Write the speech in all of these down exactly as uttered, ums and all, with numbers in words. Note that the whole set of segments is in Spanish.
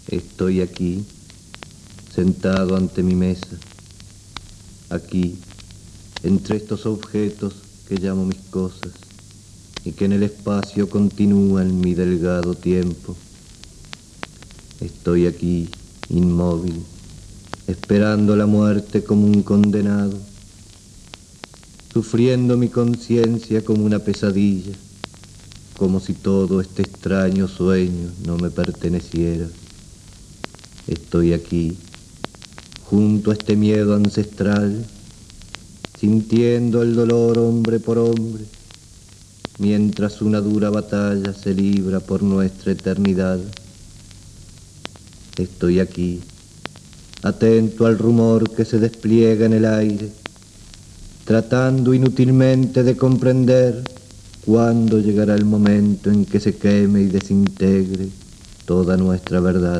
Estoy aquí, sentado ante mi mesa, aquí, entre estos objetos que llamo mis cosas y que en el espacio continúan mi delgado tiempo. Estoy aquí, inmóvil, esperando la muerte como un condenado, sufriendo mi conciencia como una pesadilla, como si todo este extraño sueño no me perteneciera. Estoy aquí, junto a este miedo ancestral, sintiendo el dolor hombre por hombre, mientras una dura batalla se libra por nuestra eternidad. Estoy aquí, atento al rumor que se despliega en el aire, tratando inútilmente de comprender cuándo llegará el momento en que se queme y desintegre toda nuestra verdad.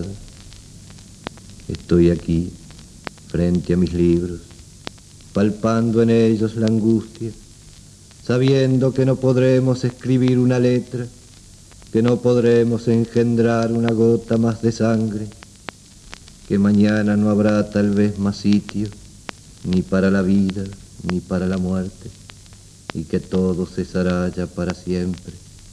Estoy aquí, frente a mis libros, palpando en ellos la angustia, sabiendo que no podremos escribir una letra, que no podremos engendrar una gota más de sangre, que mañana no habrá tal vez más sitio, ni para la vida, ni para la muerte, y que todo cesará ya para siempre.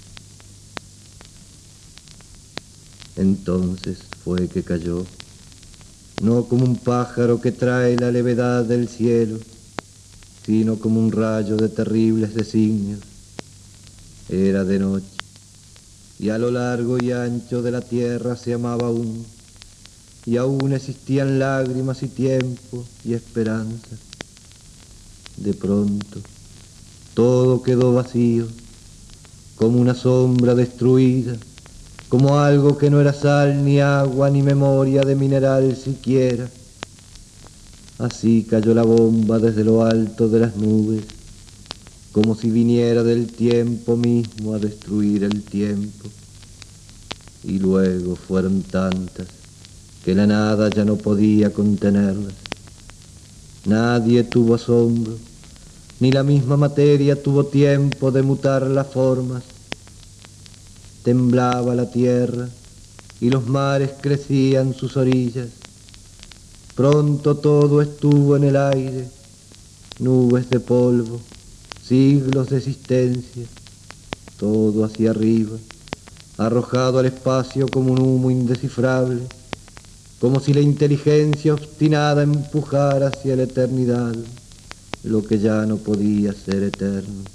Entonces fue que cayó, no como un pájaro que trae la levedad del cielo, sino como un rayo de terribles designios. Era de noche, y a lo largo y ancho de la tierra se amaba aún, y aún existían lágrimas y tiempo y esperanza. De pronto, todo quedó vacío, como una sombra destruida, como algo que no era sal, ni agua, ni memoria de mineral siquiera. Así cayó la bomba desde lo alto de las nubes, como si viniera del tiempo mismo a destruir el tiempo. Y luego fueron tantas que la nada ya no podía contenerlas. Nadie tuvo asombro, ni la misma materia tuvo tiempo de mutar las formas. Temblaba la tierra y los mares crecían sus orillas. Pronto todo estuvo en el aire, nubes de polvo, siglos de existencia, todo hacia arriba, arrojado al espacio como un humo indescifrable, como si la inteligencia obstinada empujara hacia la eternidad lo que ya no podía ser eterno.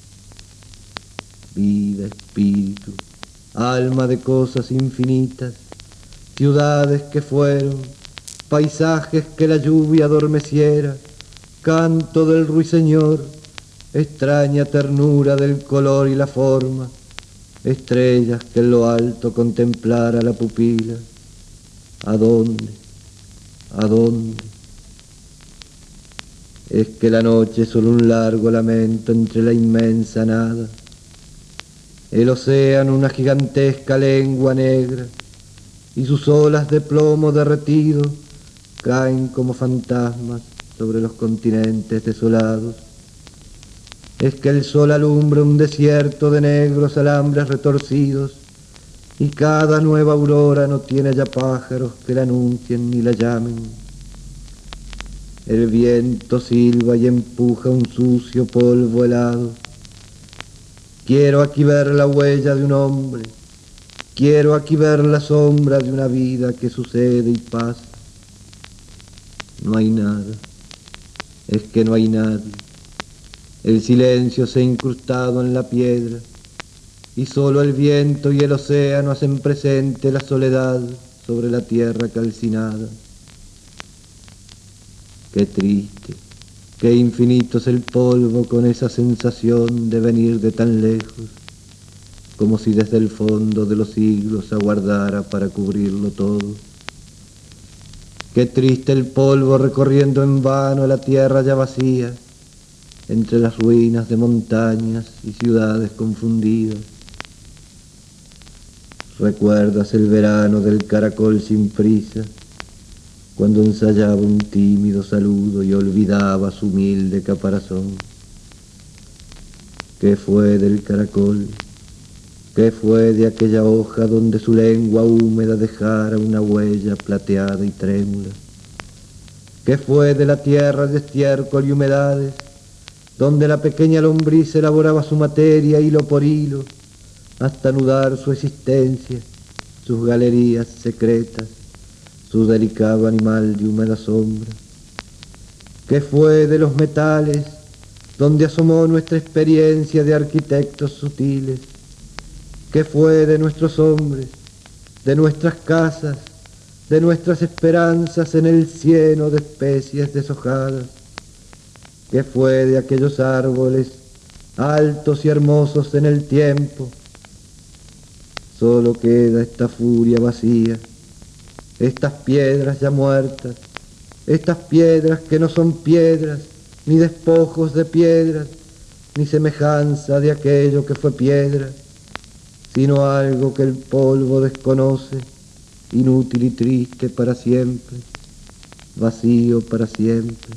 Vida, espíritu, alma de cosas infinitas, ciudades que fueron, paisajes que la lluvia adormeciera, canto del ruiseñor, extraña ternura del color y la forma, estrellas que en lo alto contemplara la pupila. ¿A dónde? ¿A dónde? Es que la noche es solo un largo lamento entre la inmensa nada. El océano una gigantesca lengua negra, y sus olas de plomo derretido caen como fantasmas sobre los continentes desolados. Es que el sol alumbra un desierto de negros alambres retorcidos, y cada nueva aurora no tiene ya pájaros que la anuncien ni la llamen. El viento silba y empuja un sucio polvo helado. Quiero aquí ver la huella de un hombre, quiero aquí ver la sombra de una vida que sucede y pasa. No hay nada, es que no hay nadie. El silencio se ha incrustado en la piedra, y solo el viento y el océano hacen presente la soledad sobre la tierra calcinada. Qué triste, qué infinito es el polvo con esa sensación de venir de tan lejos, como si desde el fondo de los siglos aguardara para cubrirlo todo. Qué triste el polvo recorriendo en vano la tierra ya vacía, entre las ruinas de montañas y ciudades confundidas. ¿Recuerdas el verano del caracol sin prisa, cuando ensayaba un tímido saludo y olvidaba su humilde caparazón? ¿Qué fue del caracol? ¿Qué fue de aquella hoja donde su lengua húmeda dejara una huella plateada y trémula? ¿Qué fue de la tierra de estiércol y humedades, donde la pequeña lombriz elaboraba su materia hilo por hilo, hasta anudar su existencia, sus galerías secretas, su delicado animal de húmeda sombra? ¿Qué fue de los metales, donde asomó nuestra experiencia de arquitectos sutiles? ¿Qué fue de nuestros hombres, de nuestras casas, de nuestras esperanzas en el cieno de especies deshojadas? ¿Qué fue de aquellos árboles altos y hermosos en el tiempo? Solo queda esta furia vacía, estas piedras ya muertas, estas piedras que no son piedras, ni despojos de piedras, ni semejanza de aquello que fue piedra, sino algo que el polvo desconoce, inútil y triste para siempre, vacío para siempre.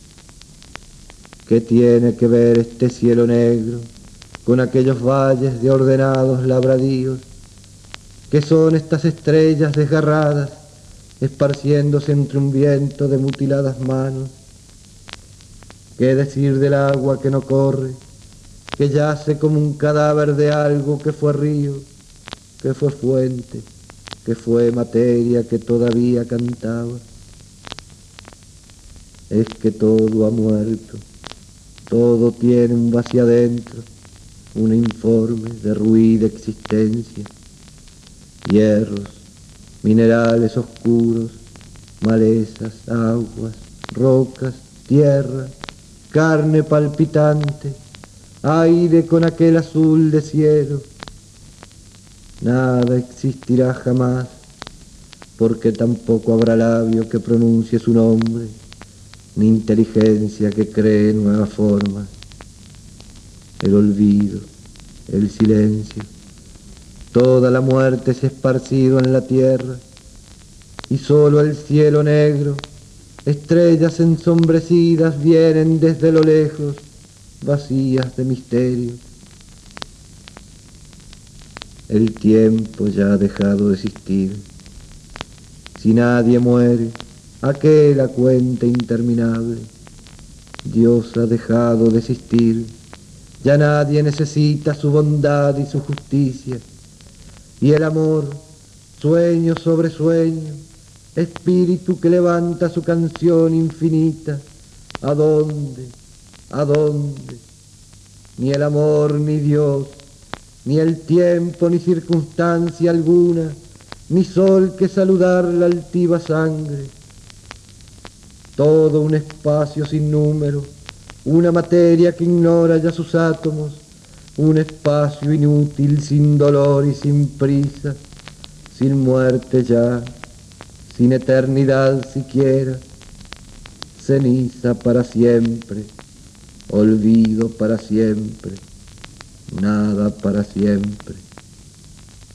¿Qué tiene que ver este cielo negro con aquellos valles de ordenados labradíos? ¿Qué son estas estrellas desgarradas, esparciéndose entre un viento de mutiladas manos? ¿Qué decir del agua que no corre, que yace como un cadáver de algo que fue río, que fue fuente, que fue materia que todavía cantaba? Es que todo ha muerto, todo tiene un vacío adentro, un informe, derruida existencia, hierros, minerales oscuros, malezas, aguas, rocas, tierra, carne palpitante, aire con aquel azul de cielo. Nada existirá jamás, porque tampoco habrá labio que pronuncie su nombre, ni inteligencia que cree nuevas formas. El olvido, el silencio, toda la muerte se ha esparcido en la tierra, y solo el cielo negro, estrellas ensombrecidas vienen desde lo lejos, vacías de misterio. El tiempo ya ha dejado de existir. Si nadie muere, ¿a qué la cuenta interminable? Dios ha dejado de existir. Ya nadie necesita su bondad y su justicia. Y el amor, sueño sobre sueño, espíritu que levanta su canción infinita, ¿a dónde? ¿A dónde? Ni el amor ni Dios, ni el tiempo ni circunstancia alguna, ni sol que saludar la altiva sangre. Todo un espacio sin número, una materia que ignora ya sus átomos, un espacio inútil, sin dolor y sin prisa, sin muerte ya, sin eternidad siquiera, ceniza para siempre, olvido para siempre, nada para siempre.